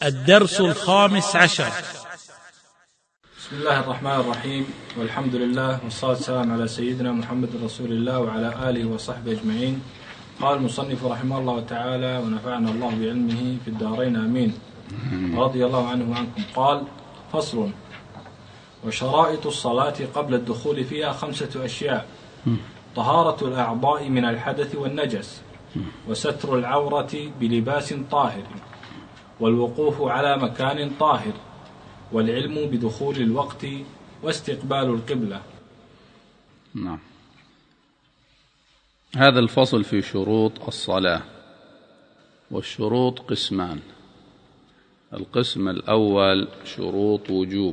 الدرس 15. بسم الله الرحمن الرحيم، والحمد لله والصلاة والسلام على سيدنا محمد رسول الله وعلى آله وصحبه أجمعين. قال المصنف رحمه الله تعالى ونفعنا الله بعلمه في الدارين آمين، رضي الله عنه وعنكم. قال: فصل: وشرائط الصلاة قبل الدخول فيها 5 أشياء: طهارة الأعضاء من الحدث والنجس، وستر العورة بلباس طاهر، والوقوف على مكان طاهر، والعلم بدخول الوقت، واستقبال القبلة. نعم. هذا الفصل في شروط الصلاة، والشروط قسمان. القسم الأول شروط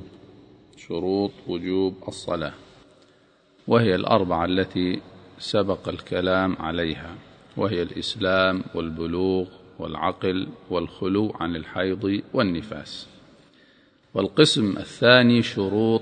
وجوب الصلاة، وهي الأربعة التي سبق الكلام عليها، وهي الإسلام والبلوغ والعقل والخلو عن الحيض والنفاس. والقسم الثاني شروط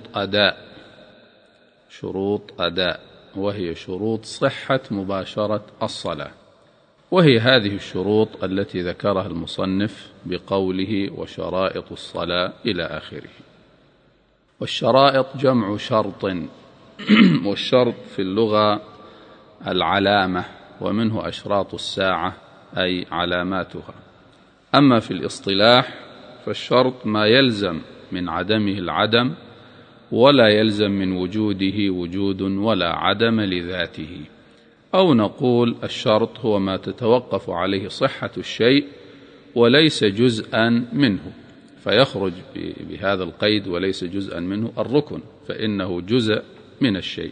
أداء، وهي شروط صحة مباشرة الصلاة، وهي هذه الشروط التي ذكرها المصنف بقوله: وشرائط الصلاة إلى آخره. والشرائط جمع شرط، والشرط في اللغة العلامة، ومنه أشراط الساعة أي علاماتها. أما في الاصطلاح فالشرط ما يلزم من عدمه العدم، ولا يلزم من وجوده وجود ولا عدم لذاته. أو نقول الشرط هو ما تتوقف عليه صحة الشيء وليس جزءا منه، فيخرج بهذا القيد وليس جزءا منه الركن، فإنه جزء من الشيء.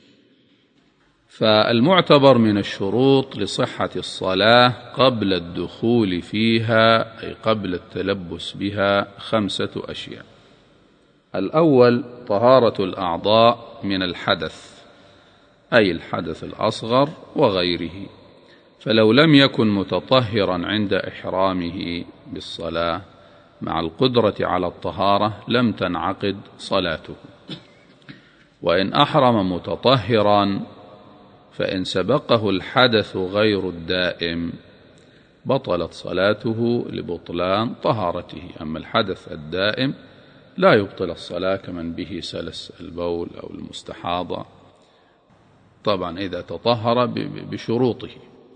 فالمعتبر من الشروط لصحة الصلاة قبل الدخول فيها أي قبل التلبس بها 5 أشياء. الأول طهارة الأعضاء من الحدث، أي الحدث الأصغر وغيره، فلو لم يكن متطهرا عند إحرامه بالصلاة مع القدرة على الطهارة لم تنعقد صلاته. وإن أحرم متطهرا فإن سبقه الحدث غير الدائم بطلت صلاته لبطلان طهارته. أما الحدث الدائم لا يبطل الصلاة كمن به سلس البول أو المستحاضة، طبعا إذا تطهر بشروطه.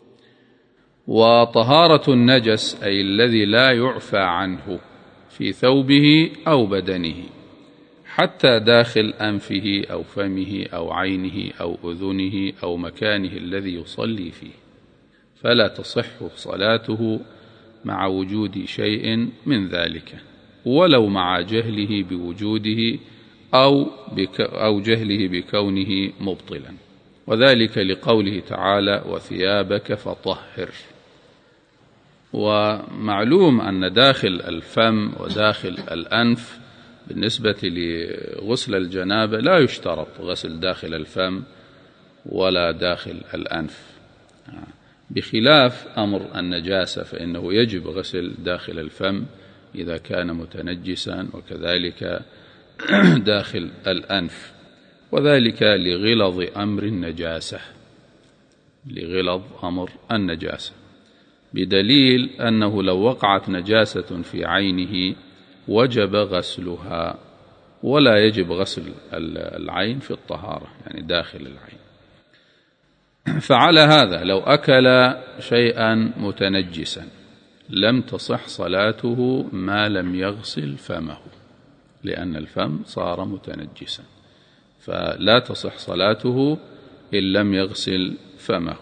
وطهارة النجس أي الذي لا يعفى عنه في ثوبه أو بدنه، حتى داخل أنفه أو فمه أو عينه أو أذنه أو مكانه الذي يصلي فيه، فلا تصح صلاته مع وجود شيء من ذلك، ولو مع جهله بوجوده أو جهله بكونه مبطلا، وذلك لقوله تعالى: وثيابك فطهر. ومعلوم أن داخل الفم وداخل الأنف بالنسبة لغسل الجنابة لا يشترط غسل داخل الفم ولا داخل الأنف، بخلاف أمر النجاسة فإنه يجب غسل داخل الفم إذا كان متنجسا، وكذلك داخل الأنف، وذلك لغلظ أمر النجاسة، بدليل أنه لو وقعت نجاسة في عينه وجب غسلها، ولا يجب غسل العين في الطهارة يعني داخل العين. فعلى هذا لو أكل شيئا متنجسا لم تصح صلاته ما لم يغسل فمه، لأن الفم صار متنجسا، فلا تصح صلاته إن لم يغسل فمه.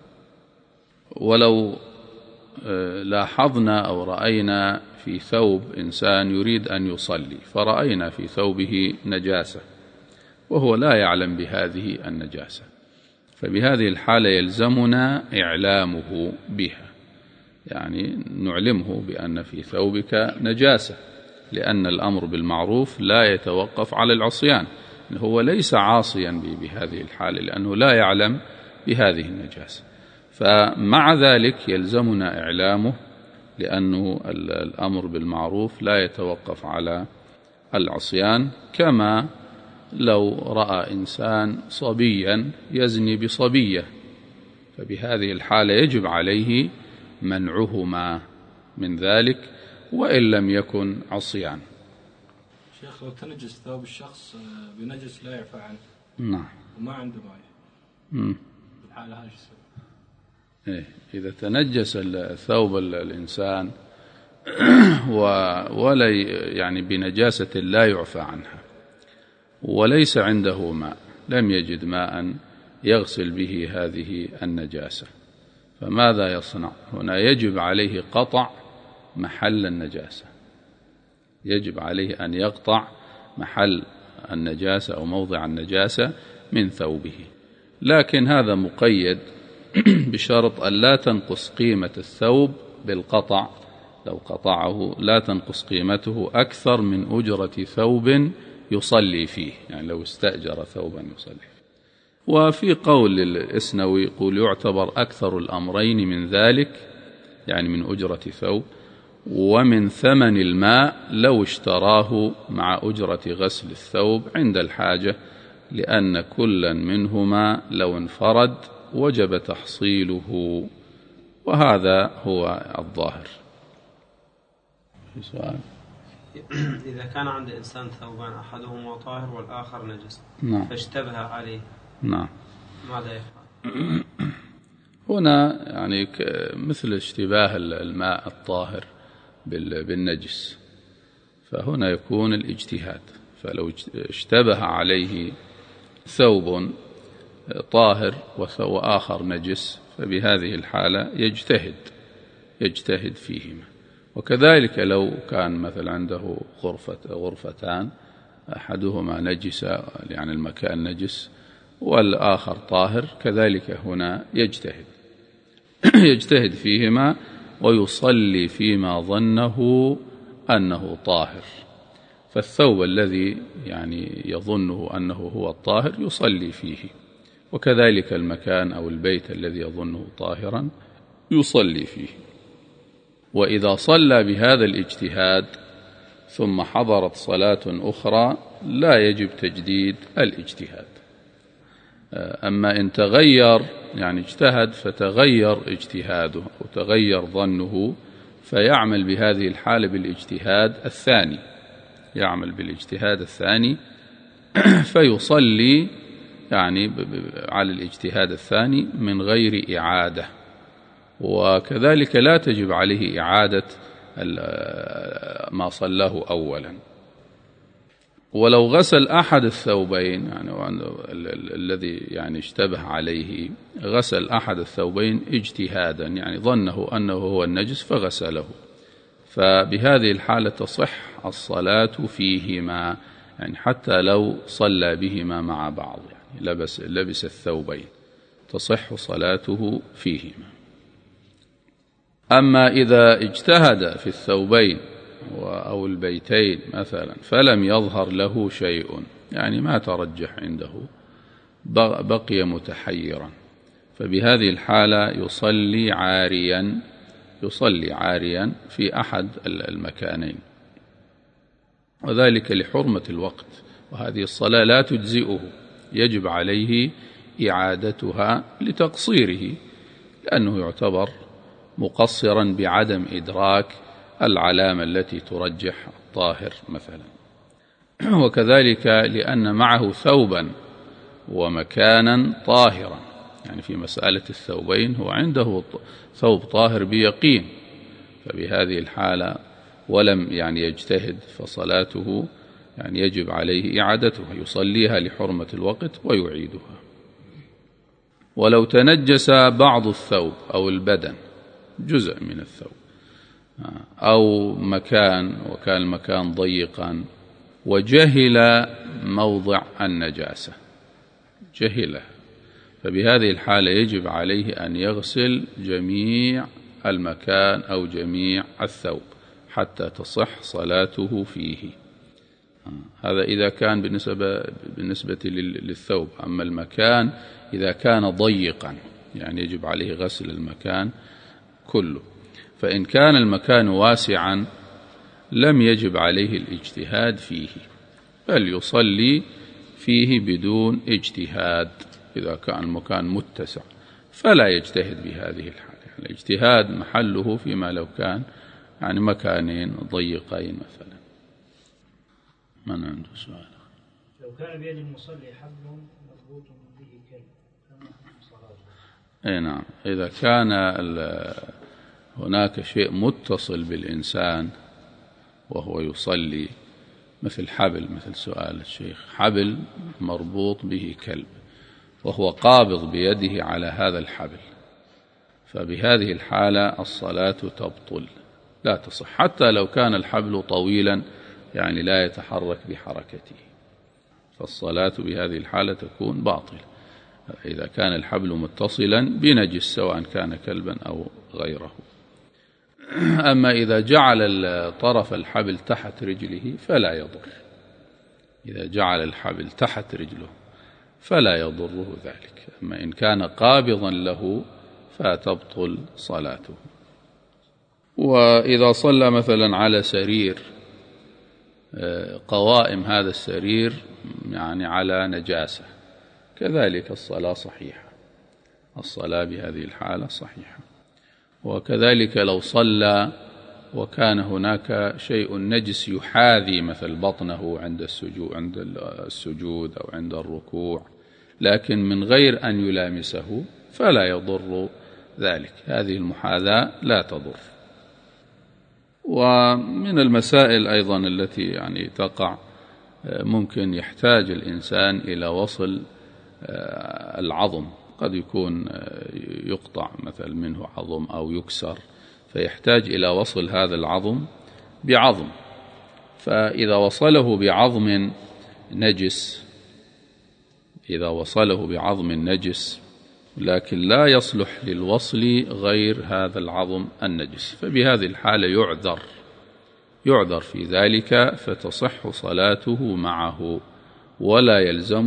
ولو لاحظنا أو رأينا في ثوب إنسان يريد أن يصلي فرأينا في ثوبه نجاسة وهو لا يعلم بهذه النجاسة، فبهذه الحالة يلزمنا إعلامه بها، يعني نعلمه بأن في ثوبك نجاسة، لأن الأمر بالمعروف لا يتوقف على العصيان، هو ليس عاصيا بهذه الحالة لأنه لا يعلم بهذه النجاسة، فمع ذلك يلزمنا إعلامه، لأنه الأمر بالمعروف لا يتوقف على العصيان. كما لو رأى إنسان صبيا يزني بصبية، فبهذه الحالة يجب عليه منعهما من ذلك، وإن لم يكن عصيان. شيخ لو تنجس ثوب الشخص بنجس لا يعفى عنه، نعم، وما عنده الحالة هذه إيه، إذا تنجس ثوب الإنسان ولا يعني بنجاسة لا يعفى عنها وليس عنده ماء، لم يجد ماء يغسل به هذه النجاسة، فماذا يصنع؟ هنا يجب عليه قطع محل النجاسة، يجب عليه أن يقطع محل النجاسة أو موضع النجاسة من ثوبه، لكن هذا مقيد بشرط أن لا تنقص قيمة الثوب بالقطع، لو قطعه لا تنقص قيمته أكثر من أجرة ثوب يصلي فيه، يعني لو استأجر ثوبا يصلي فيه. وفي قول الإسنوي يقول يعتبر أكثر الأمرين من ذلك، يعني من أجرة ثوب ومن ثمن الماء لو اشتراه مع أجرة غسل الثوب عند الحاجة، لأن كلا منهما لو انفرد وجب تحصيله، وهذا هو الظاهر. سؤال؟ إذا كان عند إنسان ثوبان أحدهما طاهر والآخر نجس، نعم، فاشتبه عليه، نعم، ماذا يفعل؟ هنا يعني مثل اشتباه الماء الطاهر بالنجس، فهنا يكون الاجتهاد، فلو اشتبه عليه ثوب طاهر وآخر نجس فبهذه الحالة يجتهد فيهما. وكذلك لو كان مثلا عنده غرفتان أحدهما نجس، يعني المكان نجس، والآخر طاهر، كذلك هنا يجتهد فيهما ويصلي فيما ظنه أنه طاهر، فالثوب الذي يعني يظنه أنه هو الطاهر يصلي فيه، وكذلك المكان أو البيت الذي يظنه طاهرا يصلي فيه. وإذا صلى بهذا الاجتهاد ثم حضرت صلاة أخرى لا يجب تجديد الاجتهاد. أما إن تغير، يعني اجتهد فتغير اجتهاده أو تغير ظنه، فيعمل بهذه الحالة بالاجتهاد الثاني، فيصلي يعني على الاجتهاد الثاني من غير إعادة، وكذلك لا تجب عليه إعادة ما صلاه أولا. ولو غسل أحد الثوبين، يعني الذي يعني اشتبه عليه، غسل أحد الثوبين اجتهادا، يعني ظنه أنه هو النجس فغسله، فبهذه الحالة تصح الصلاة فيهما، يعني حتى لو صلى بهما مع بعض، يعني لبس الثوبين تصح صلاته فيهما. أما إذا اجتهد في الثوبين أو البيتين مثلا فلم يظهر له شيء، يعني ما ترجح عنده، بقي متحيرا، فبهذه الحالة يصلي عاريا في أحد المكانين، وذلك لحرمة الوقت، وهذه الصلاة لا تجزئه، يجب عليه إعادتها لتقصيره، لأنه يعتبر مقصرا بعدم إدراك العلامة التي ترجح الطاهر مثلا. وكذلك لأن معه ثوبا ومكانا طاهرا، يعني في مسألة الثوبين هو عنده ثوب طاهر بيقين، فبهذه الحالة ولم يعني يجتهد، فصلاته يعني يجب عليه إعادتها، يصليها لحرمة الوقت ويعيدها. ولو تنجس بعض الثوب أو البدن، جزء من الثوب، أو مكان، وكان المكان ضيقا وجهل موضع النجاسة، جهله، فبهذه الحالة يجب عليه أن يغسل جميع المكان أو جميع الثوب حتى تصح صلاته فيه. هذا إذا كان بالنسبة للثوب. أما المكان إذا كان ضيقا يعني يجب عليه غسل المكان كله، فإن كان المكان واسعا لم يجب عليه الاجتهاد فيه، بل يصلي فيه بدون اجتهاد. إذا كان المكان متسع فلا يجتهد بهذه الحالة، الاجتهاد محله فيما لو كان يعني مكانين ضيقين مثلا. من عنده سؤال؟ لو كان بيد المصلي حبل مربوط به كلب فما حكم صلاته؟ اي نعم، إذا كان هناك شيء متصل بالإنسان وهو يصلي، مثل حبل، مثل سؤال الشيخ، حبل مربوط به كلب وهو قابض بيده على هذا الحبل، فبهذه الحالة الصلاة تبطل، لا تصح، حتى لو كان الحبل طويلا يعني لا يتحرك بحركته، فالصلاة بهذه الحالة تكون باطلة إذا كان الحبل متصلا بنجس سواء كان كلبا أو غيره. أما إذا جعل طرف الحبل تحت رجله فلا يضر، إذا جعل الحبل تحت رجله فلا يضره ذلك، أما إن كان قابضا له فتبطل صلاته. وإذا صلى مثلا على سرير، قوائم هذا السرير يعني على نجاسة، كذلك الصلاة صحيحة، الصلاة بهذه الحالة صحيحة. وكذلك لو صلى وكان هناك شيء نجس يحاذي مثل بطنه عند السجود أو عند الركوع، لكن من غير أن يلامسه فلا يضر ذلك، هذه المحاذاة لا تضر. ومن المسائل أيضا التي يعني تقع، ممكن يحتاج الإنسان إلى وصل العظم، قد يكون يقطع مثل منه عظم أو يكسر، فيحتاج إلى وصل هذا العظم بعظم، فإذا وصله بعظم نجس، إذا وصله بعظم نجس لكن لا يصلح للوصل غير هذا العظم النجس، فبهذه الحالة يعذر في ذلك، فتصح صلاته معه ولا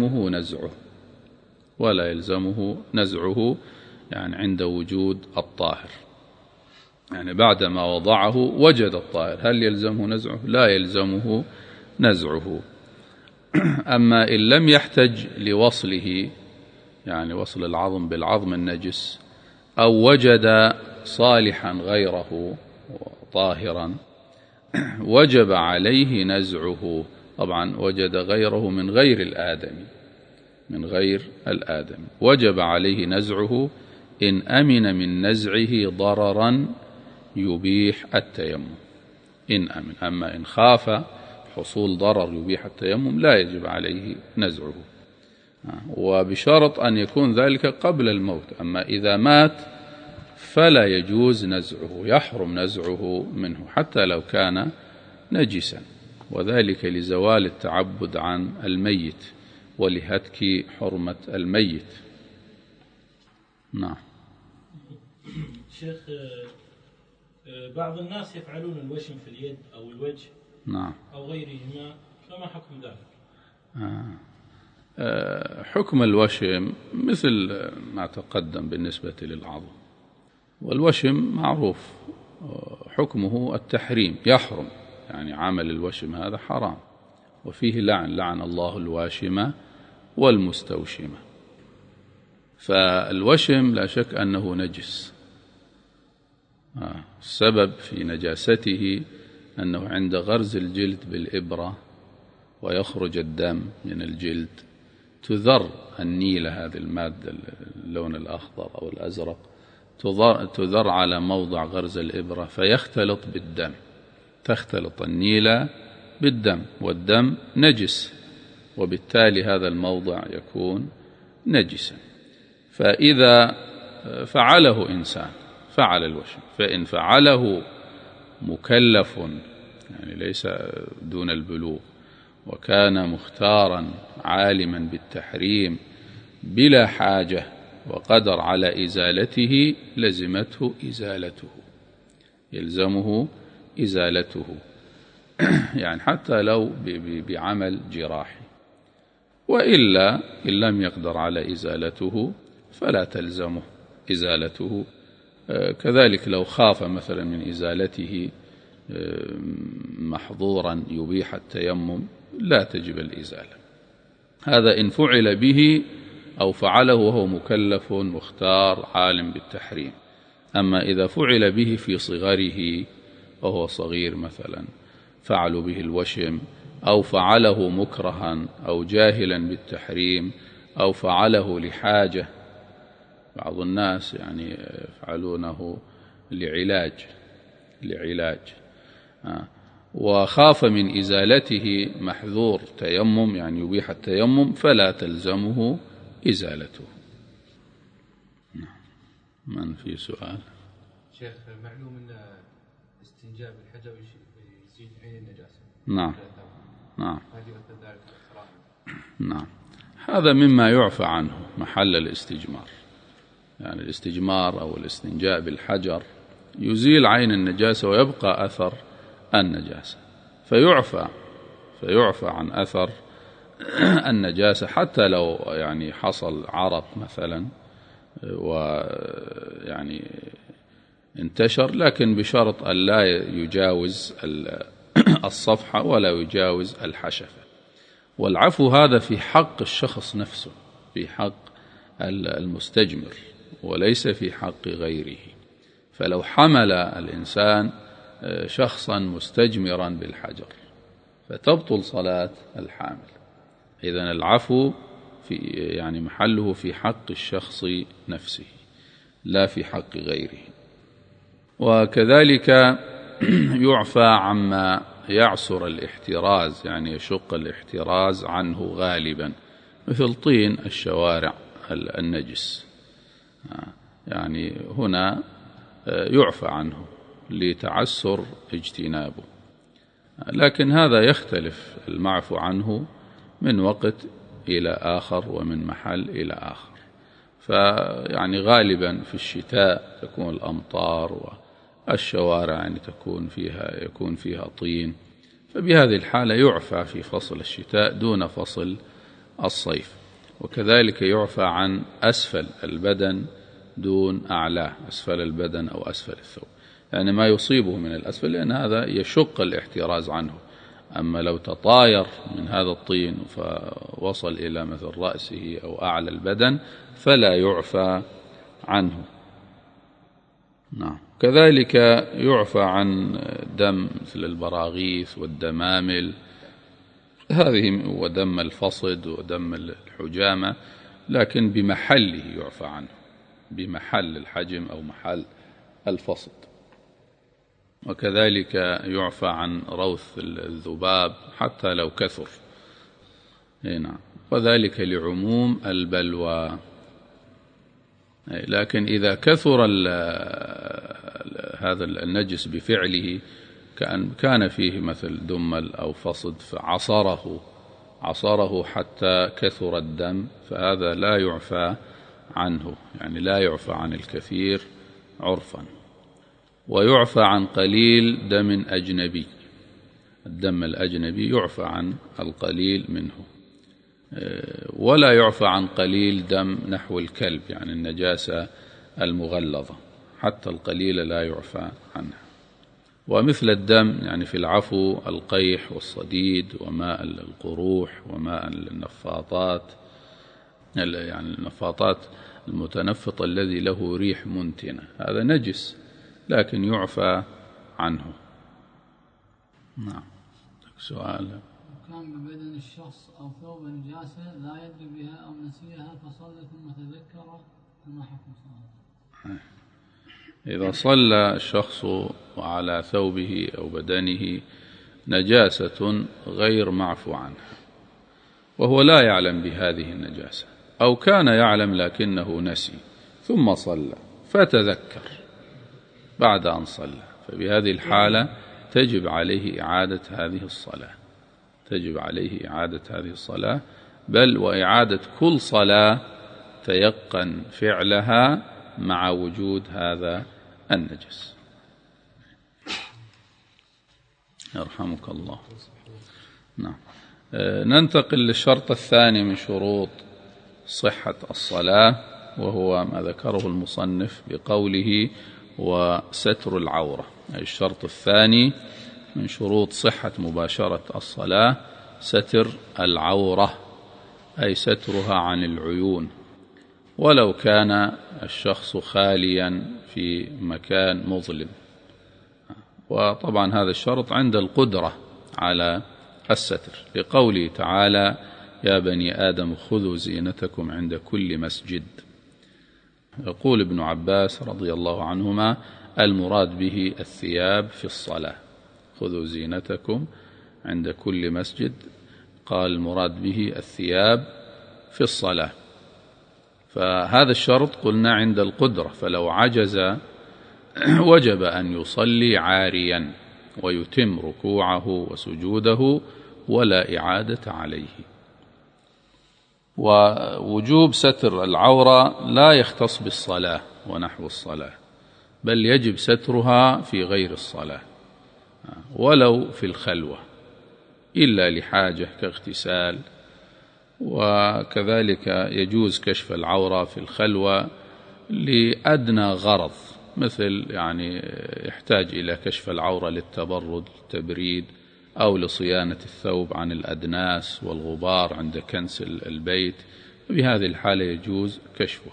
يلزمه نزعه يعني عند وجود الطاهر، يعني بعدما وضعه وجد الطاهر، هل يلزمه نزعه؟ لا يلزمه نزعه. أما إن لم يحتج لوصله، يعني وصل العظم بالعظم النجس، أو وجد صالحا غيره طاهرا وجب عليه نزعه، طبعا وجد غيره من غير الآدمي وجب عليه نزعه إن أمن من نزعه ضررا يبيح التيمم، إن أمن. أما إن خاف حصول ضرر يبيح التيمم لا يجب عليه نزعه، وبشرط أن يكون ذلك قبل الموت. أما إذا مات فلا يجوز نزعه، يحرم نزعه منه حتى لو كان نجسا، وذلك لزوال التعبد عن الميت ولهتك حرمة الميت. نعم. شيخ، بعض الناس يفعلون الوشم في اليد أو الوجه نعم أو غيرهما، فما حكم ذلك؟ حكم الوشم مثل ما تقدم بالنسبة للعظم، والوشم معروف حكمه التحريم، يحرم، يعني عمل الوشم هذا حرام، وفيه لعن الله الواشمة والمستوشمة. فالوشم لا شك أنه نجس، السبب في نجاسته أنه عند غرز الجلد بالإبرة ويخرج الدم من الجلد تذر النيلة، هذه المادة اللون الأخضر أو الأزرق، تذر على موضع غرز الإبرة فيختلط بالدم، تختلط النيلة بالدم، والدم نجس، وبالتالي هذا الموضع يكون نجسا. فإذا فعله إنسان فعل الوشم، فإن فعله مكلف يعني ليس دون البلوغ وكان مختارا عالما بالتحريم بلا حاجة وقدر على إزالته لزمته إزالته، يلزمه إزالته يعني حتى لو بعمل جراحي، وإلا إن لم يقدر على إزالته فلا تلزمه إزالته. كذلك لو خاف مثلا من إزالته محظورا يبيح التيمم لا تجب الإزالة، هذا إن فعل به أو فعله وهو مكلف مختار عالم بالتحريم. أما إذا فعل به في صغره وهو صغير مثلا، فعلوا به الوشم، أو فعله مكرها أو جاهلا بالتحريم، أو فعله لحاجة. بعض الناس يعني يفعلونه لعلاج وخاف من إزالته محذور تيمم، يعني يبيح التيمم، فلا تلزمه إزالته. من في سؤال؟ شيخ، معلوم أن استنجاب الحجر يزيد عين النجاسة. نعم. هذه مثل ذلك. نعم، هذا مما يعفى عنه محل الاستجمار. يعني الاستجمار أو الاستنجاء بالحجر يزيل عين النجاسة ويبقى أثر النجاسة، فيعفى عن أثر النجاسة حتى لو يعني حصل عرق مثلا ويعني انتشر، لكن بشرط أن لا يجاوز الصفحة ولا يجاوز الحشفة. والعفو هذا في حق الشخص نفسه، في حق المستجمر، وليس في حق غيره. فلو حمل الإنسان شخصا مستجمرا بالحجر فتبطل صلاة الحامل. إذن العفو يعني محله في حق الشخص نفسه لا في حق غيره. وكذلك يعفى عما يعسر الاحتراز، يعني يشق الاحتراز عنه غالبا، مثل طين الشوارع النجس، يعني هنا يعفى عنه لتعسر اجتنابه. لكن هذا يختلف المعفو عنه من وقت إلى آخر ومن محل إلى آخر. فيعني غالبا في الشتاء تكون الأمطار والشوارع يعني يكون فيها طين، فبهذه الحالة يعفى في فصل الشتاء دون فصل الصيف. وكذلك يعفى عن أسفل البدن دون أعلاه، أسفل البدن أو أسفل الثوب، يعني ما يصيبه من الأسفل، لأن هذا يشق الاحتراز عنه. أما لو تطاير من هذا الطين فوصل إلى مثل رأسه أو أعلى البدن فلا يعفى عنه. نعم. كذلك يعفى عن دم مثل البراغيث والدمامل، هذه ودم الفصد ودم الحجامة، لكن بمحله يعفى عنه، بمحل الحجم أو محل الفصد. وكذلك يعفى عن روث الذباب حتى لو كثر. نعم. وذلك لعموم البلوى. لكن إذا كثر هذا النجس بفعله، كان فيه مثل دمل أو فصد فعصره حتى كثر الدم، فهذا لا يعفى عنه، يعني لا يعفى عن الكثير عرفا. ويعفى عن قليل دم أجنبي، الدم الأجنبي يعفى عن القليل منه، ولا يعفى عن قليل دم نحو الكلب، يعني النجاسة المغلظة، حتى القليل لا يعفى عنها. ومثل الدم يعني في العفو القيح والصديد وماء القروح وماء النفاطات، يعني النفاطات المتنفط الذي له ريح منتنة، هذا نجس لكن يعفى عنه. نعم. سؤال: كان ببدن الشخص أو ثوب نجاسة لا يدري بها أو نسيها فصلى ثم تذكر، فما حكم صلاته؟ إذا صلى الشخص وعلى ثوبه أو بدنه نجاسة غير معفو عنها وهو لا يعلم بهذه النجاسة، أو كان يعلم لكنه نسي ثم صلى فتذكر بعد أن صلى، فبهذه الحالة تجب عليه إعادة هذه الصلاة، بل وإعادة كل صلاة تيقن فعلها مع وجود هذا النجس. يرحمك الله. نعم. ننتقل للشرط الثاني من شروط صحة الصلاة، وهو ما ذكره المصنف بقوله وستر العورة. أي الشرط الثاني من شروط صحة مباشرة الصلاة ستر العورة، أي سترها عن العيون، ولو كان الشخص خاليا في مكان مظلم، وطبعا هذا الشرط عند القدرة على الستر، لقوله تعالى: يا بني آدم خذوا زينتكم عند كل مسجد. يقول ابن عباس رضي الله عنهما: المراد به الثياب في الصلاة، خذوا زينتكم عند كل مسجد، قال المراد به الثياب في الصلاة. فهذا الشرط قلنا عند القدرة، فلو عجز وجب أن يصلي عاريا ويتم ركوعه وسجوده ولا إعادة عليه. ووجوب ستر العورة لا يختص بالصلاة ونحو الصلاة، بل يجب سترها في غير الصلاة ولو في الخلوة إلا لحاجة كاغتسال، وكذلك يجوز كشف العورة في الخلوة لأدنى غرض، مثل يعني يحتاج إلى كشف العورة للتبرد التبريد، أو لصيانة الثوب عن الأدناس والغبار عند كنس البيت، بهذه الحالة يجوز كشفها.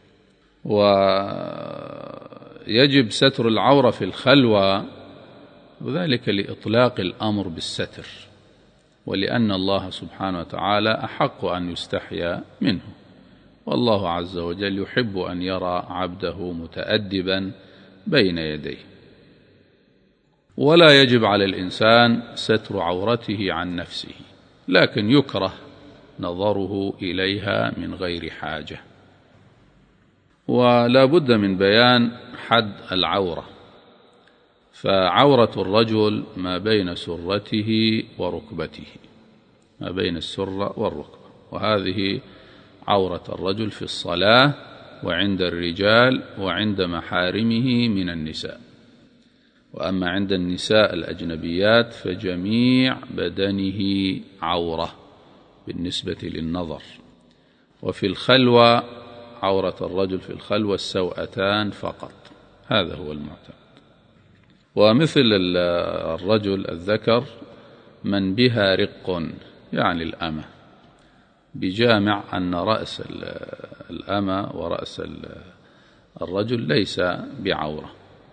ويجب ستر العورة في الخلوة، وذلك لإطلاق الأمر بالستر، ولأن الله سبحانه وتعالى أحق أن يستحيا منه، والله عز وجل يحب أن يرى عبده متأدبا بين يديه. ولا يجب على الإنسان ستر عورته عن نفسه، لكن يكره نظره إليها من غير حاجة. ولا بد من بيان حد العورة، فعورة الرجل ما بين سرته وركبته، ما بين السرة والركبة، وهذه عورة الرجل في الصلاة وعند الرجال وعند محارمه من النساء. وأما عند النساء الأجنبيات فجميع بدنه عورة بالنسبة للنظر. وفي الخلوة عورة الرجل في الخلوة السوأتان فقط، هذا هو المعتمد. ومثل الرجل الذكر من بها رق، يعني الأمة، بجامع أن رأس الأمة ورأس الرجل ليس بعورة.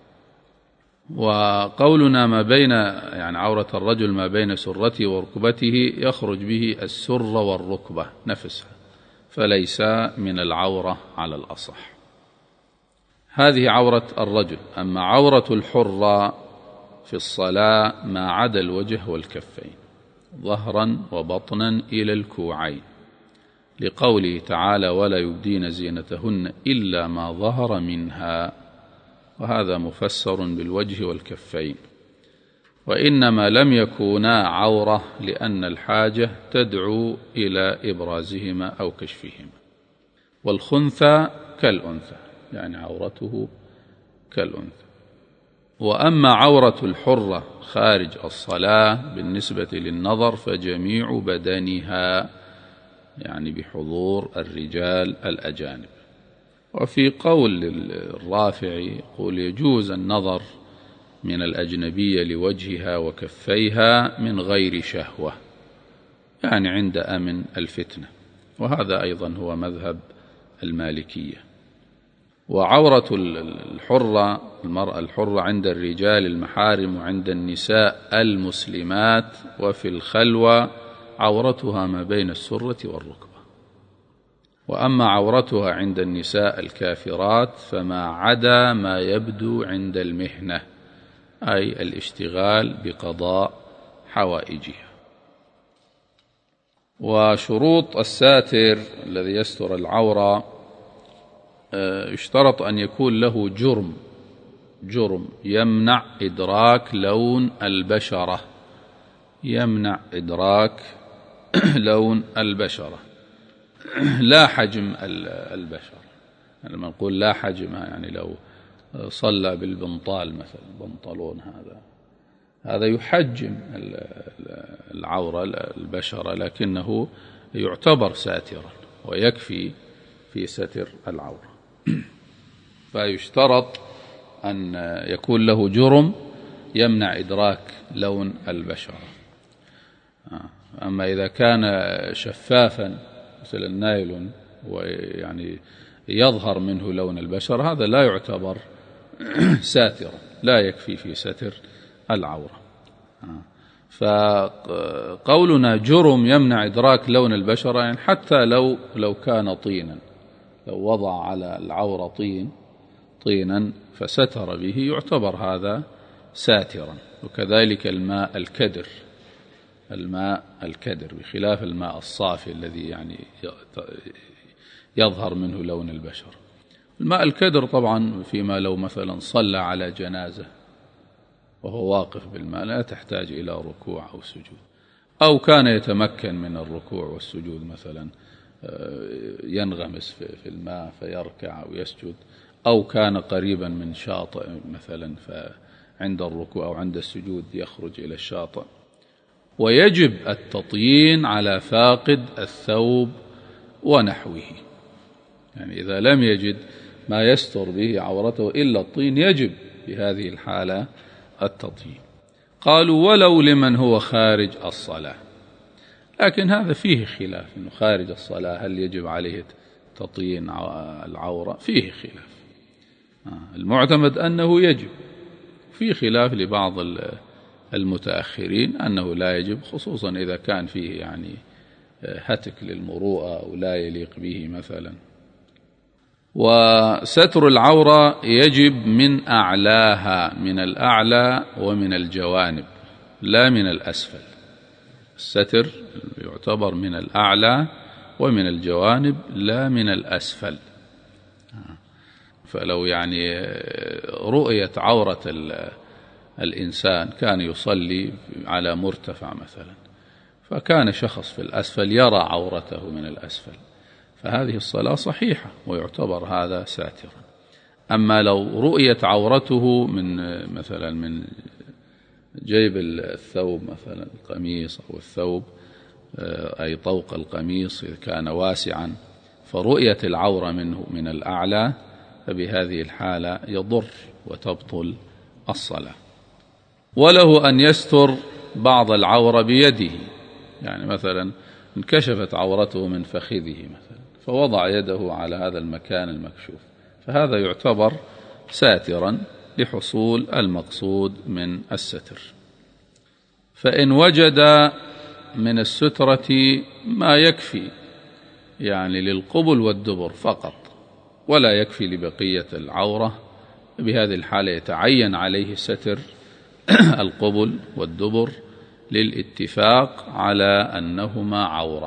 وقولنا ما بين يعني عورة الرجل ما بين سرته وركبته يخرج به السر والركبة نفسها، فليس من العورة على الأصح. هذه عورة الرجل. أما عورة الحرة في الصلاة ما عدا الوجه والكفين، ظهرا وبطنا إلى الكوعين، لقوله تعالى: ولا يبدين زينتهن إلا ما ظهر منها، وهذا مفسر بالوجه والكفين. وإنما لم يكونا عورة لأن الحاجة تدعو إلى إبرازهما أو كشفهما. والخنثى كالأنثى، يعني عورته كالأنثى. وأما عورة الحرة خارج الصلاة بالنسبة للنظر فجميع بدنها، يعني بحضور الرجال الأجانب. وفي قول الرافعي يقول: يجوز النظر من الأجنبية لوجهها وكفيها من غير شهوة، يعني عند أمن الفتنة، وهذا أيضا هو مذهب المالكية. وعورة الحرة، المرأة الحرة، عند الرجال المحارم وعند النساء المسلمات، وفي الخلوة عورتها ما بين السرة والركبة. وأما عورتها عند النساء الكافرات فما عدا ما يبدو عند المهنة، أي الاشتغال بقضاء حوائجها. وشروط الساتر الذي يستر العورة يشترط أن يكون له جرم يمنع إدراك لون البشرة، يمنع إدراك لون البشرة، لا حجم البشرة. لما نقول لا حجم، يعني لو صلى بالبنطال مثلا، بنطلون هذا يحجم العورة البشرة، لكنه يعتبر ساترا ويكفي في ستر العورة. فيشترط أن يكون له جرم يمنع إدراك لون البشرة. أما إذا كان شفافا مثل النايلون ويعني يظهر منه لون البشرة، هذا لا يعتبر ساترا، لا يكفي في ستر العورة. فقولنا جرم يمنع إدراك لون البشرة يعني حتى لو كان طينا، لو وضع على العورة طينا فستر به يعتبر هذا ساترا. وكذلك الماء الكدر بخلاف الماء الصافي الذي يعني يظهر منه لون البشرة. الماء الكدر طبعا فيما لو مثلا صلى على جنازة وهو واقف بالماء لا تحتاج إلى ركوع أو سجود، أو كان يتمكن من الركوع والسجود مثلا ينغمس في الماء فيركع أو يسجد، أو كان قريبا من شاطئ مثلا فعند الركوع أو عند السجود يخرج إلى الشاطئ. ويجب التطيين على فاقد الثوب ونحوه، يعني إذا لم يجد ما يستر به عورته إلا الطين يجب بهذه الحالة التطيين. قالوا ولو لمن هو خارج الصلاة، لكن هذا فيه خلاف، إنه خارج الصلاة هل يجب عليه تطيين العورة؟ فيه خلاف. المعتمد أنه يجب، في خلاف لبعض المتأخرين أنه لا يجب، خصوصا إذا كان فيه يعني هتك للمروءة أو لا يليق به مثلا. وستر العورة يجب من أعلاها، من الأعلى ومن الجوانب لا من الأسفل. الستر يعتبر من الأعلى ومن الجوانب لا من الأسفل. فلو يعني رؤية عورة الإنسان كان يصلي على مرتفع مثلا، فكان شخص في الأسفل يرى عورته من الأسفل، فهذه الصلاة صحيحة ويعتبر هذا ساترا. أما لو رؤية عورته من مثلا من جيب الثوب مثلا القميص أو الثوب أي طوق القميص إذا كان واسعا، فرؤية العورة منه من الأعلى، فبهذه الحالة يضر وتبطل الصلاة. وله أن يستر بعض العورة بيده، يعني مثلا انكشفت عورته من فخذه مثلا فوضع يده على هذا المكان المكشوف، فهذا يعتبر ساترا لحصول المقصود من الستر. فإن وجد من السترة ما يكفي يعني للقبل والدبر فقط ولا يكفي لبقية العورة، بهذه الحالة يتعين عليه ستر القبل والدبر للاتفاق على أنهما عورة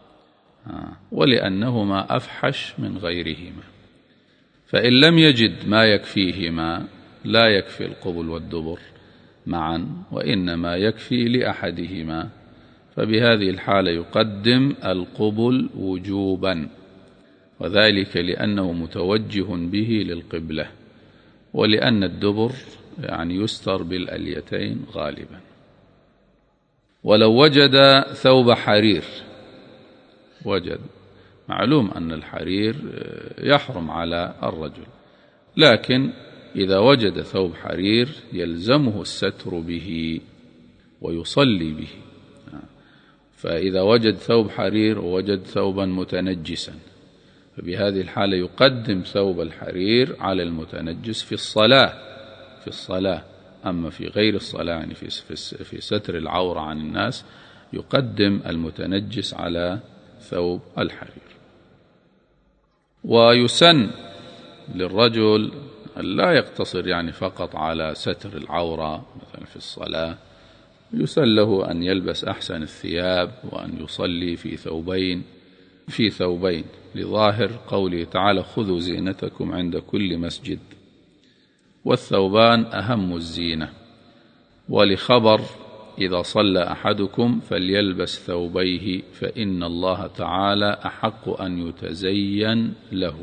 ولأنهما أفحش من غيرهما. فإن لم يجد ما يكفيهما لا يكفي القبل والدبر معا وإنما يكفي لأحدهما، فبهذه الحالة يقدم القبل وجوبا، وذلك لأنه متوجه به للقبلة، ولأن الدبر يعني يستر بالأليتين غالبا. ولو وجد ثوب حرير، وجد، معلوم أن الحرير يحرم على الرجل، لكن إذا وجد ثوب حرير يلزمه الستر به ويصلي به. فإذا وجد ثوب حرير ووجد ثوبا متنجسا، فبهذه الحالة يقدم ثوب الحرير على المتنجس في الصلاة. أما في غير الصلاة يعني في ستر العورة عن الناس يقدم المتنجس على ثوب الحرير. ويسن للرجل لا يقتصر يعني فقط على ستر العورة مثلا في الصلاة، يسن له أن يلبس أحسن الثياب وأن يصلي في ثوبين لظاهر قوله تعالى خذوا زينتكم عند كل مسجد، والثوبان أهم الزينة، ولخبر إذا صلى أحدكم فليلبس ثوبيه فإن الله تعالى أحق أن يتزين له.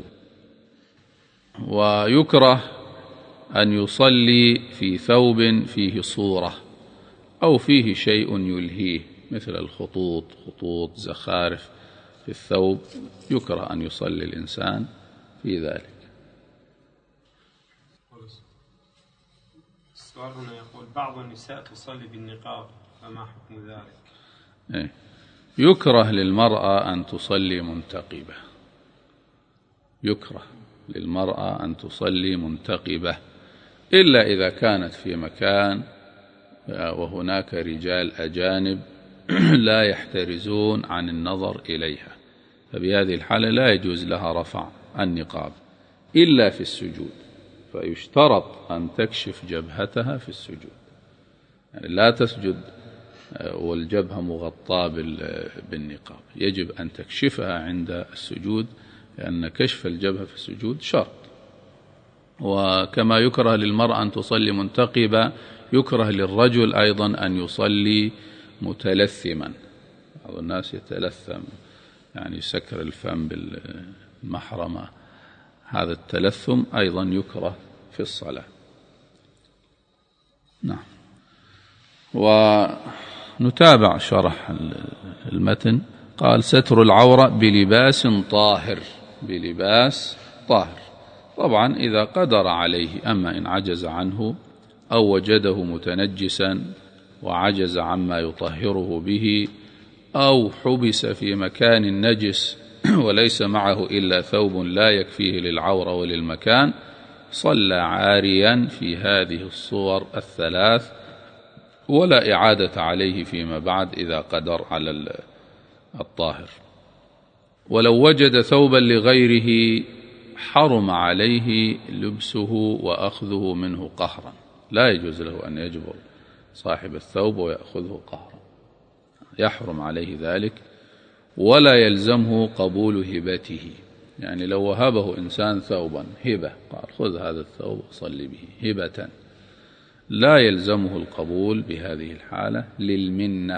ويكره أن يصلي في ثوب فيه صورة أو فيه شيء يلهيه مثل خطوط زخارف في الثوب، يكره أن يصلي الإنسان في ذلك. السؤال هنا يقول بعض النساء تصلي بالنقاب فما حكم ذلك؟ يكره للمرأة أن تصلي منتقبة، يكره للمرأة أن تصلي منتقبة إلا إذا كانت في مكان وهناك رجال أجانب لا يحترزون عن النظر إليها، فبهذه الحالة لا يجوز لها رفع النقاب إلا في السجود، فيشترط أن تكشف جبهتها في السجود، يعني لا تسجد والجبهة مغطاة بالنقاب، يجب أن تكشفها عند السجود، لأن كشف الجبهة في السجود شرط. وكما يكره للمرأة أن تصلي منتقبة، يكره للرجل أيضا أن يصلي متلثما. بعض الناس يتلثم، يعني يسكر الفم بالمحرمة، هذا التلثم أيضا يكره في الصلاة. نعم. ونتابع شرح المتن. قال: ستر العورة بلباس طاهر، بلباس طاهر. طبعا إذا قدر عليه، أما إن عجز عنه أو وجده متنجسا وعجز عما يطهره به، أو حبس في مكان نجس وليس معه إلا ثوب لا يكفيه للعورة وللمكان، صلى عاريا في هذه الصور الثلاث، ولا إعادة عليه فيما بعد إذا قدر على الطاهر. ولو وجد ثوبا لغيره حرم عليه لبسه وأخذه منه قهرا، لا يجوز له أن يجبر صاحب الثوب ويأخذه قهرا، يحرم عليه ذلك، ولا يلزمه قبول هبته. يعني لو وهبه إنسان ثوبا هبة، قال: خذ هذا الثوب وصلي به هبة، لا يلزمه القبول بهذه الحالة للمنة،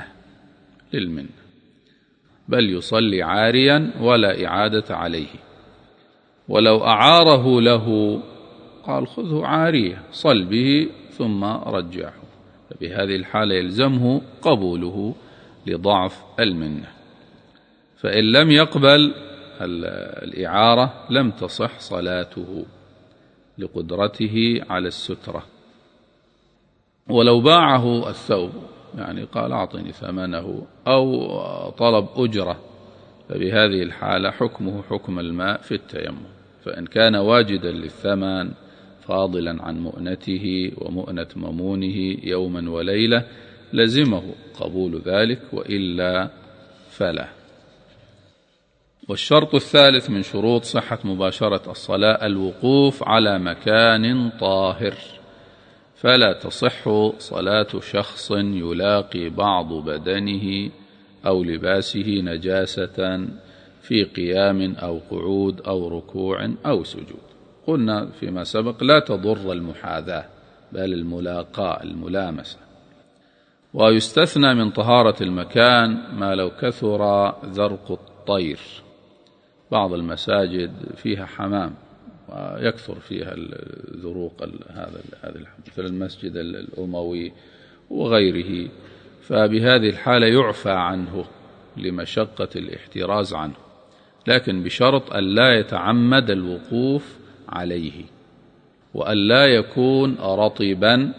بل يصلي عاريا ولا إعادة عليه. ولو أعاره له قال: خذه عارية صل به ثم رجعه، فبهذه الحالة يلزمه قبوله لضعف المنة. فإن لم يقبل الإعارة لم تصح صلاته لقدرته على السترة. ولو باعه الثوب، يعني قال: أعطني ثمنه، أو طلب أجرة، فبهذه الحالة حكمه حكم الماء في التيمم. فإن كان واجدا للثمن فاضلا عن مؤنته ومؤنة ممونه يوما وليلة لزمه قبول ذلك، وإلا فلا. والشرط الثالث من شروط صحة مباشرة الصلاة الوقوف على مكان طاهر، فلا تصح صلاة شخص يلاقي بعض بدنه أو لباسه نجاسة في قيام أو قعود أو ركوع أو سجود. قلنا فيما سبق لا تضر المحاذاة بل الملاقاة، الملامسة. ويستثنى من طهارة المكان ما لو كثر ذرق الطير، بعض المساجد فيها حمام ويكثر فيها الذروق، هذا مثل المسجد الأموي وغيره، فبهذه الحالة يعفى عنه لمشقة الاحتراز عنه، لكن بشرط أن لا يتعمد الوقوف عليه، وأن لا يكون رطبا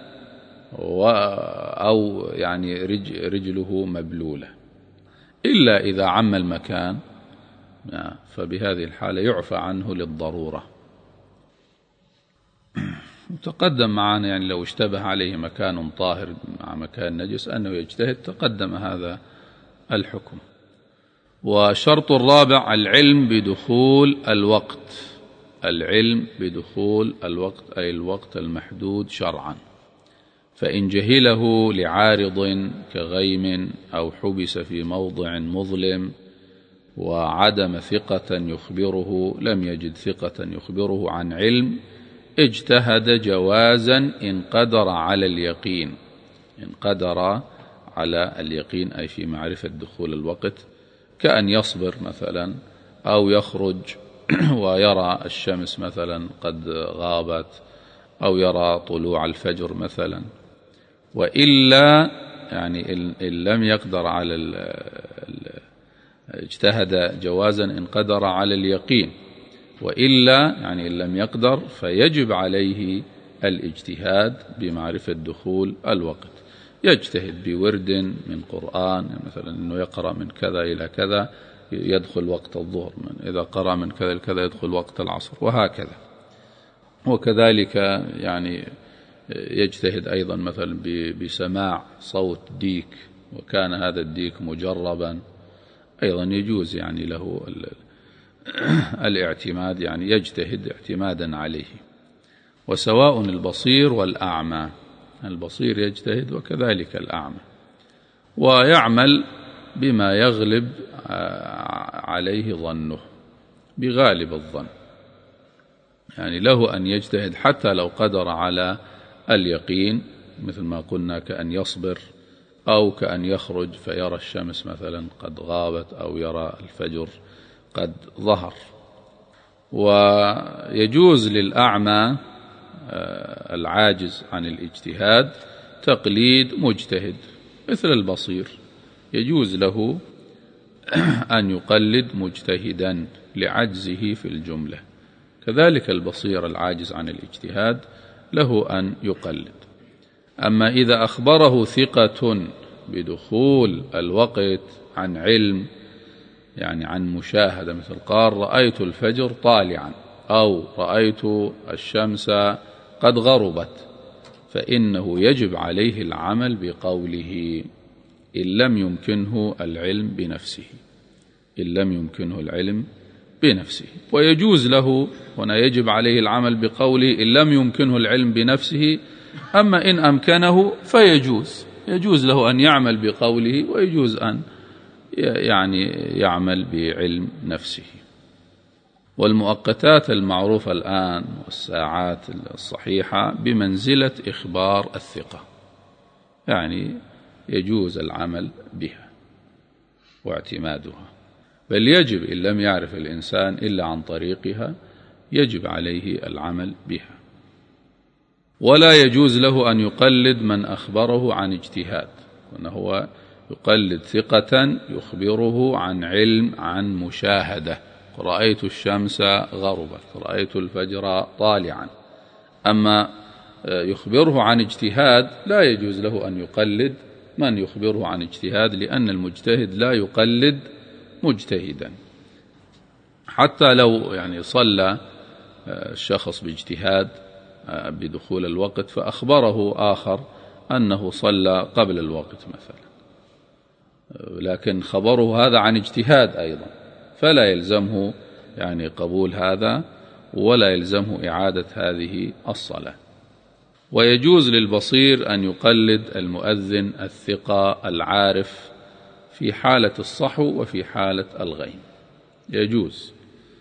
أو يعني رجله مبلولة، إلا إذا عم المكان، فبهذه الحالة يعفى عنه للضرورة. تقدم معنا يعني لو اشتبه عليه مكان طاهر مع مكان نجس أنه يجتهد، تقدم هذا الحكم. وشرط الرابع العلم بدخول الوقت، العلم بدخول الوقت أي الوقت المحدود شرعا، فإن جهله لعارض كغيم أو حبس في موضع مظلم وعدم ثقة يخبره، لم يجد ثقة يخبره عن علم، اجتهد جوازا إن قدر على اليقين، إن قدر على اليقين أي في معرفة دخول الوقت، كأن يصبر مثلا أو يخرج ويرى الشمس مثلا قد غابت أو يرى طلوع الفجر مثلا. وإلا يعني إن لم يقدر على اجتهد جوازا إن قدر على اليقين، وإلا يعني إن لم يقدر فيجب عليه الاجتهاد بمعرفة دخول الوقت، يجتهد بورد من قرآن، يعني مثلا أنه يقرأ من كذا إلى كذا يدخل وقت الظهر، إذا قرأ من كذا إلى كذا يدخل وقت العصر، وهكذا. وكذلك يعني يجتهد أيضا مثلا بسماع صوت ديك وكان هذا الديك مجربا، أيضا يجوز يعني له الاعتماد، يعني يجتهد اعتمادا عليه. وسواء البصير والأعمى، البصير يجتهد وكذلك الأعمى، ويعمل بما يغلب عليه ظنه، بغالب الظن، يعني له أن يجتهد حتى لو قدر على اليقين، مثل ما قلنا كأن يصبر، أو كأن يخرج فيرى الشمس مثلا قد غابت، أو يرى الفجر قد ظهر. ويجوز للأعمى العاجز عن الاجتهاد تقليد مجتهد مثل البصير، يجوز له أن يقلد مجتهدا لعجزه في الجملة، كذلك البصير العاجز عن الاجتهاد له أن يقلد. أما إذا أخبره ثقة بدخول الوقت عن علم، يعني عن مشاهدة، مثل قال رأيت الفجر طالعا، أو رأيت الشمس قد غربت، فإنه يجب عليه العمل بقوله إن لم يمكنه العلم بنفسه، إن لم يمكنه العلم بنفسه. ويجوز له هنا يجب عليه العمل بقوله إن لم يمكنه العلم بنفسه، أما إن أمكنه يجوز له أن يعمل بقوله، ويجوز أن يعني يعمل بعلم نفسه. والمؤقتات المعروفة الآن والساعات الصحيحة بمنزلة إخبار الثقة، يعني يجوز العمل بها واعتمادها، بل يجب إن لم يعرف الإنسان إلا عن طريقها يجب عليه العمل بها. ولا يجوز له أن يقلد من أخبره عن اجتهاد، وأنه يقلد ثقة يخبره عن علم عن مشاهدة، رأيت الشمس غربت، رأيت الفجر طالعا. أما يخبره عن اجتهاد لا يجوز له أن يقلد من يخبره عن اجتهاد، لأن المجتهد لا يقلد مجتهدا، حتى لو يعني صلى الشخص باجتهاد بدخول الوقت فأخبره آخر أنه صلى قبل الوقت مثلا، لكن خبره هذا عن اجتهاد أيضا، فلا يلزمه يعني قبول هذا، ولا يلزمه إعادة هذه الصلاة. ويجوز للبصير أن يقلد المؤذن الثقة العارف في حالة الصحو وفي حالة الغيم، يجوز.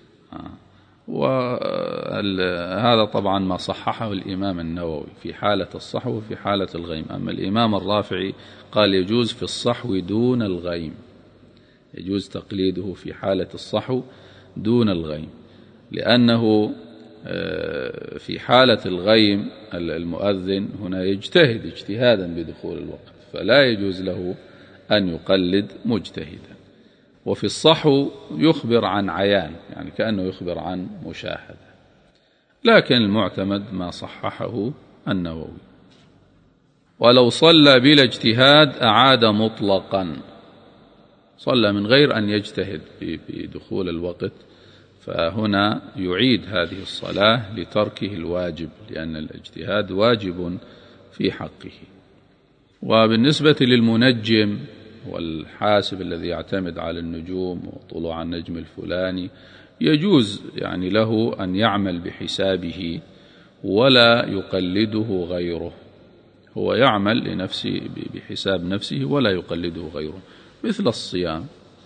وهذا طبعا ما صححه الإمام النووي في حالة الصحو وفي حالة الغيم. أما الإمام الرافعي قال يجوز في الصحو دون الغيم، يجوز تقليده في حالة الصحو دون الغيم، لأنه في حالة الغيم المؤذن هنا يجتهد اجتهادا بدخول الوقت، فلا يجوز له أن يقلد مجتهدا. وفي الصحو يخبر عن عيان، يعني كأنه يخبر عن مشاهدة، لكن المعتمد ما صححه النووي. ولو صلى بلا اجتهاد أعاد مطلقا، صلى من غير أن يجتهد بدخول الوقت، فهنا يعيد هذه الصلاة لتركه الواجب، لأن الاجتهاد واجب في حقه. وبالنسبة للمنجم والحاسب الذي يعتمد على النجوم وطلوع النجم الفلاني، يجوز يعني له أن يعمل بحسابه ولا يقلده غيره، هو يعمل لنفسه بحساب نفسه ولا يقلده غيره، مثل الصيام.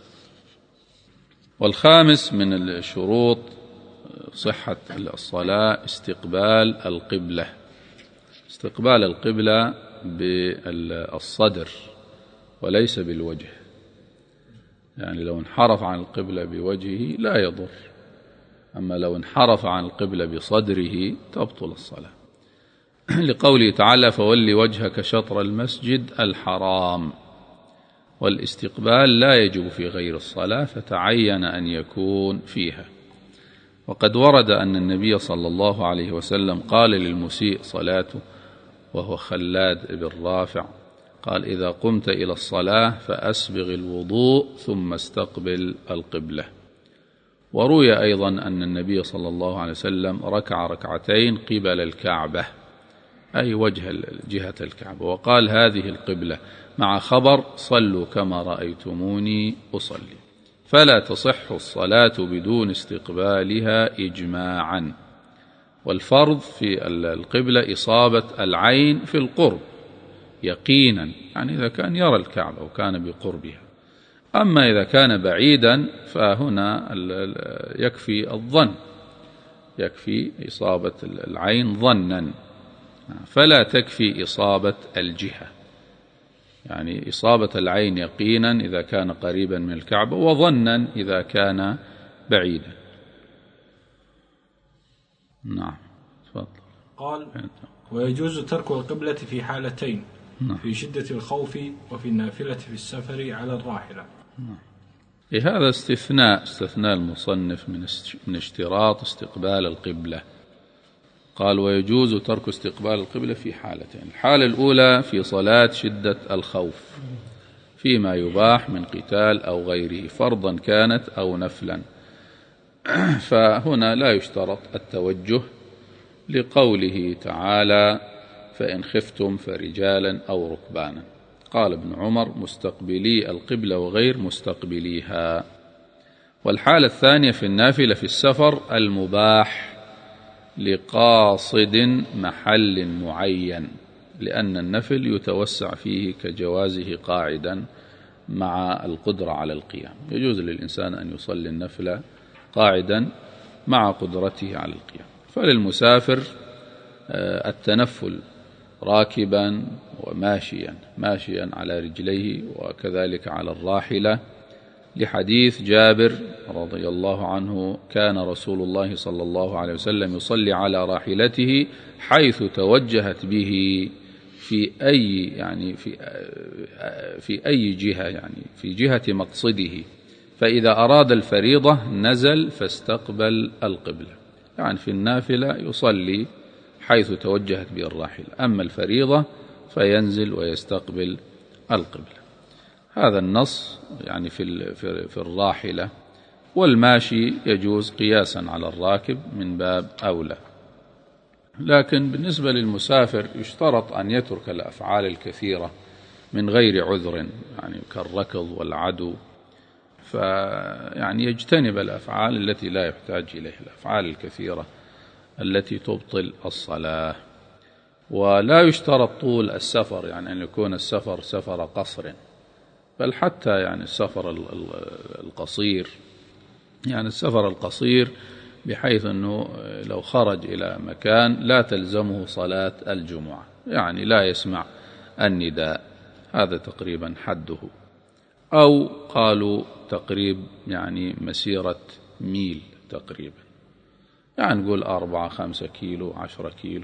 والخامس من الشروط صحة الصلاة استقبال القبلة، استقبال القبلة بالصدر وليس بالوجه، يعني لو انحرف عن القبلة بوجهه لا يضر، أما لو انحرف عن القبلة بصدره تبطل الصلاة، لقوله تعالى فولي وجهك شطر المسجد الحرام. والاستقبال لا يجب في غير الصلاة، فتعين أن يكون فيها. وقد ورد أن النبي صلى الله عليه وسلم قال للمسيء صلاته وهو خلاد بن رافع، قال إذا قمت إلى الصلاة فأسبغ الوضوء ثم استقبل القبلة. وروي أيضا أن النبي صلى الله عليه وسلم ركع ركعتين قبل الكعبة، أي وجه جهة الكعبة، وقال هذه القبلة مع خبر صلوا كما رأيتموني أصلي، فلا تصح الصلاة بدون استقبالها إجماعا. والفرض في القبلة إصابة العين في القرب يقينا، يعني إذا كان يرى الكعبة وكان بقربها. أما إذا كان بعيدا فهنا يكفي الظن، يكفي إصابة العين ظنا، فلا تكفي إصابة الجهة، يعني إصابة العين يقينا إذا كان قريبا من الكعبة، وظنا إذا كان بعيدا. نعم تفضل. قال ويجوز ترك القبلة في حالتين، في شدة الخوف وفي النافلة في السفر على الراحلة. هذا استثناء المصنف من اشتراط استقبال القبلة. قال ويجوز ترك استقبال القبلة في حالتين: الحالة الأولى في صلاة شدة الخوف فيما يباح من قتال أو غيره، فرضا كانت أو نفلا، فهنا لا يشترط التوجه لقوله تعالى فإن خفتم فرجالا أو ركبانا. قال ابن عمر مستقبلي القبلة وغير مستقبليها. والحالة الثانية في النافلة في السفر المباح لقاصد محل معين، لأن النفل يتوسع فيه كجوازه قاعدا مع القدرة على القيام. يجوز للإنسان أن يصلي النفل قاعدا مع قدرته على القيام. فللمسافر التنفل راكبا ماشيا على رجليه، وكذلك على الراحلة، لحديث جابر رضي الله عنه كان رسول الله صلى الله عليه وسلم يصلي على راحلته حيث توجهت به في أي جهة، يعني في جهة مقصده، فإذا أراد الفريضة نزل فاستقبل القبلة. يعني في النافلة يصلي حيث توجهت به الراحلة، أما الفريضة فينزل ويستقبل القبلة. هذا النص يعني في الراحلة. والماشي يجوز قياسا على الراكب من باب أولى. لكن بالنسبة للمسافر يشترط أن يترك الأفعال الكثيرة من غير عذر، يعني كالركض والعدو، فيعني يجتنب الأفعال التي لا يحتاج إليها، الأفعال الكثيرة التي تبطل الصلاة. ولا يشترط طول السفر، يعني أن يكون السفر سفر قصر، بل حتى يعني السفر القصير، يعني السفر القصير بحيث أنه لو خرج إلى مكان لا تلزمه صلاة الجمعة، يعني لا يسمع النداء، هذا تقريبا حده. أو قالوا تقريب يعني مسيرة ميل تقريبا، يعني نقول 4-5 كيلو 10 كيلو.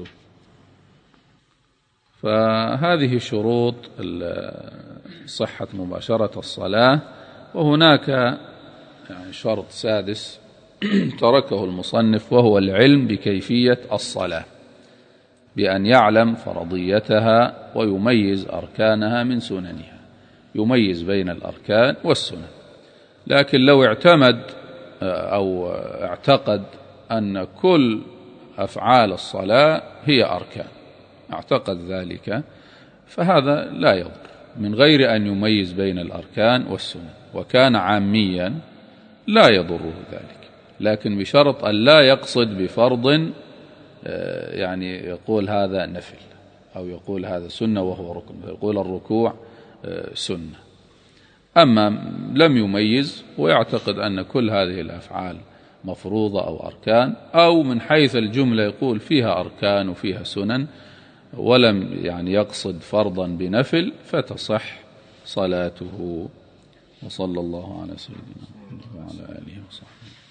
فهذه شروط صحة مباشرة الصلاة. وهناك يعني شرط سادس تركه المصنف، وهو العلم بكيفية الصلاة، بأن يعلم فرضيتها ويميز أركانها من سننها، يميز بين الأركان والسنن. لكن لو اعتمد أو اعتقد أن كل أفعال الصلاة هي أركان، اعتقد ذلك، فهذا لا يضر من غير أن يميز بين الأركان والسنن، وكان عاميا لا يضره ذلك، لكن بشرط أن لا يقصد بفرض، يعني يقول هذا نفل أو يقول هذا سنة وهو ركن، يقول الركوع سنة. أما لم يميز ويعتقد أن كل هذه الأفعال مفروضة أو أركان، أو من حيث الجملة يقول فيها أركان وفيها سنن، ولم يعني يقصد فرضا بنفل، فتصح صلاته. وصلى الله على سيدنا محمد وعلى آله وصحبه.